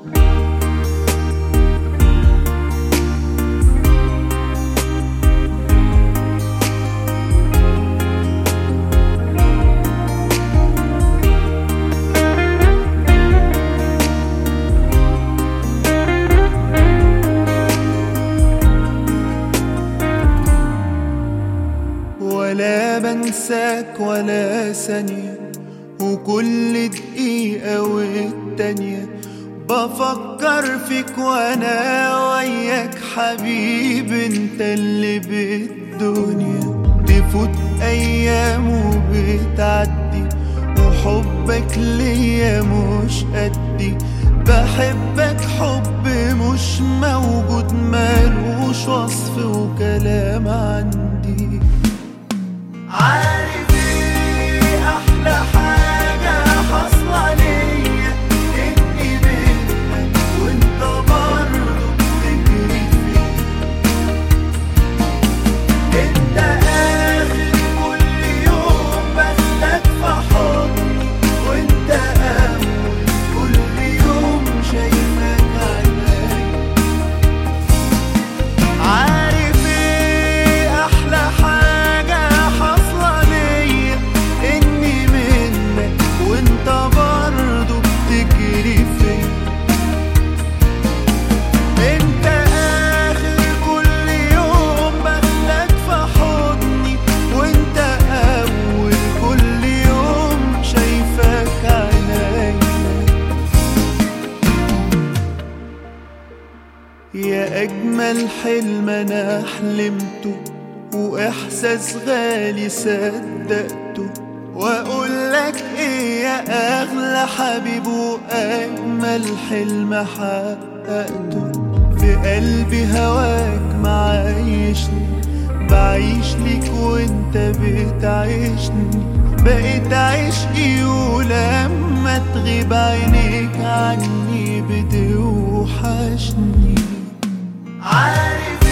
ولا بنساك ولا ثانية، وكل دقيقة والتانية بفكر فيك وانا وياك حبيب، انت اللي بالدنيا. تفوت ايام وبتعدي وحبك ليا مش قدي، بحبك حب مش موجود مالوش وصف وكلام عندي. عارف ايه احلى حاجة حصلة ليا؟ اني منك وانت برضه بتجري فيا. انت اخر كل يوم بسلك في حضني، وانت اول كل يوم شايفك عيني. عارف ايه احلى حاجة حصلة ليا؟ اني منك وانت برضه بتجري فيا. انت اخر كل يوم بسلك في حضني، وانت اول كل يوم شايفك عيني. يا اجمل حلم انا حلمته، واحساس غالي صدقته، واقولك ايه يا اغلى حبيب واجمل حلم حققته. في قلبي هواك معايشني، بعيش ليك وانت بتعيشني. بقيت عشقي ولما تغيب عينيك عني بتوحشني. عارف